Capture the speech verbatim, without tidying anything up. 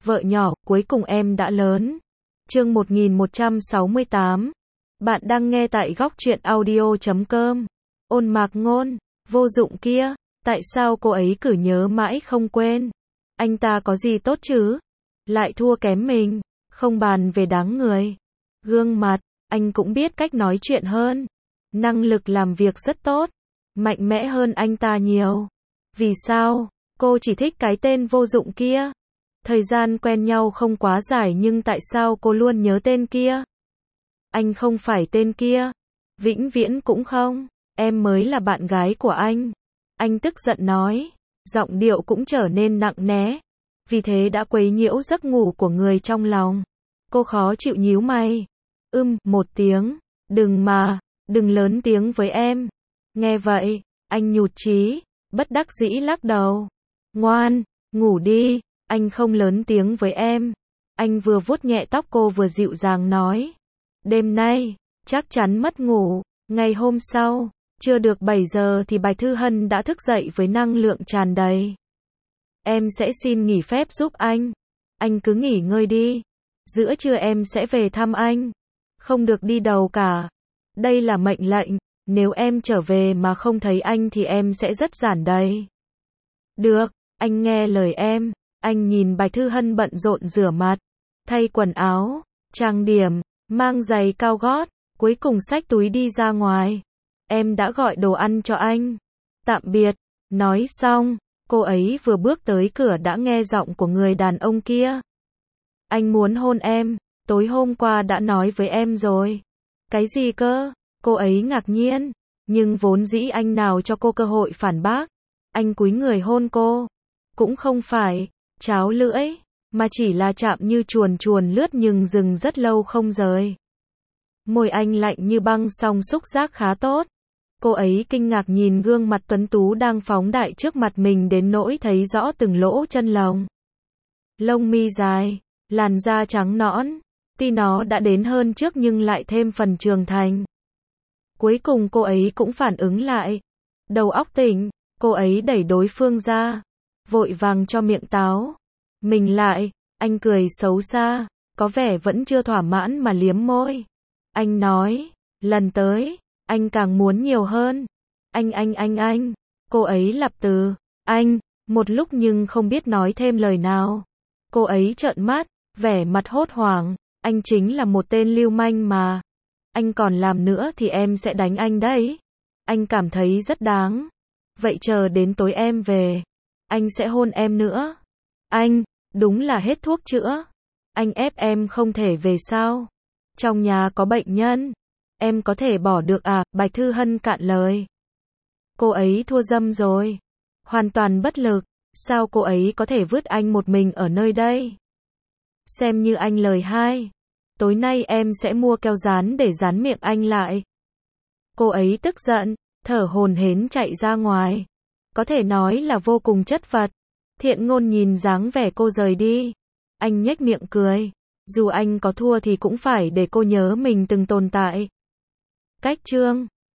Vợ nhỏ, cuối cùng em đã lớn. Chương một nghìn một trăm sáu mươi tám. Bạn đang nghe tại góc truyện audio chấm com. Ôn Mạc Ngôn, vô dụng kia, tại sao cô ấy cứ nhớ mãi không quên? Anh ta có gì tốt chứ? Lại thua kém mình, không bàn về đáng người. Gương mặt, anh cũng biết cách nói chuyện hơn. Năng lực làm việc rất tốt, mạnh mẽ hơn anh ta nhiều. Vì sao, cô chỉ thích cái tên vô dụng kia? Thời gian quen nhau không quá dài nhưng tại sao cô luôn nhớ tên kia? Anh không phải tên kia. Vĩnh viễn cũng không. Em mới là bạn gái của anh. Anh tức giận nói. Giọng điệu cũng trở nên nặng nề. Vì thế đã quấy nhiễu giấc ngủ của người trong lòng. Cô khó chịu nhíu mày. Ưm, một tiếng. Đừng mà, đừng lớn tiếng với em. Nghe vậy, anh nhụt chí, bất đắc dĩ lắc đầu. Ngoan, ngủ đi. Anh không lớn tiếng với em. Anh vừa vuốt nhẹ tóc cô vừa dịu dàng nói. Đêm nay, chắc chắn mất ngủ. Ngày hôm sau, chưa được bảy giờ thì Bạch Thư Hân đã thức dậy với năng lượng tràn đầy. Em sẽ xin nghỉ phép giúp anh. Anh cứ nghỉ ngơi đi. Giữa trưa em sẽ về thăm anh. Không được đi đâu cả. Đây là mệnh lệnh. Nếu em trở về mà không thấy anh thì em sẽ rất giản đấy. Được, anh nghe lời em. Anh nhìn Bạch Thư Hân bận rộn rửa mặt, thay quần áo, trang điểm, mang giày cao gót, cuối cùng xách túi đi ra ngoài. Em đã gọi đồ ăn cho anh. Tạm biệt. Nói xong, cô ấy vừa bước tới cửa đã nghe giọng của người đàn ông kia. Anh muốn hôn em, tối hôm qua đã nói với em rồi. Cái gì cơ? Cô ấy ngạc nhiên, nhưng vốn dĩ anh nào cho cô cơ hội phản bác. Anh cúi người hôn cô. Cũng không phải cháo lưỡi, mà chỉ là chạm như chuồn chuồn lướt nhưng dừng rất lâu không rời. Môi anh lạnh như băng song xúc giác khá tốt. Cô ấy kinh ngạc nhìn gương mặt tuấn tú đang phóng đại trước mặt mình đến nỗi thấy rõ từng lỗ chân lông. Lông mi dài, làn da trắng nõn, tuy nó đã đến hơn trước nhưng lại thêm phần trưởng thành. Cuối cùng cô ấy cũng phản ứng lại. Đầu óc tỉnh, cô ấy đẩy đối phương ra. Vội vàng cho miệng táo. Mình lại, anh cười xấu xa, có vẻ vẫn chưa thỏa mãn mà liếm môi. Anh nói, lần tới, anh càng muốn nhiều hơn. Anh anh anh anh, cô ấy lặp từ, anh, một lúc nhưng không biết nói thêm lời nào. Cô ấy trợn mắt, vẻ mặt hốt hoảng, anh chính là một tên lưu manh mà. Anh còn làm nữa thì em sẽ đánh anh đấy. Anh cảm thấy rất đáng. Vậy chờ đến tối em về. Anh sẽ hôn em nữa. Anh, đúng là hết thuốc chữa. Anh ép em không thể về sao? Trong nhà có bệnh nhân. Em có thể bỏ được à? Bạch Thư Hân cạn lời. Cô ấy thua dâm rồi. Hoàn toàn bất lực. Sao cô ấy có thể vứt anh một mình ở nơi đây? Xem như anh lời hai. Tối nay em sẽ mua keo dán để dán miệng anh lại. Cô ấy tức giận, thở hổn hển chạy ra ngoài. Có thể nói là vô cùng chất vật. Thiện Ngôn nhìn dáng vẻ cô rời đi. Anh nhếch miệng cười. Dù anh có thua thì cũng phải để cô nhớ mình từng tồn tại. Cách chương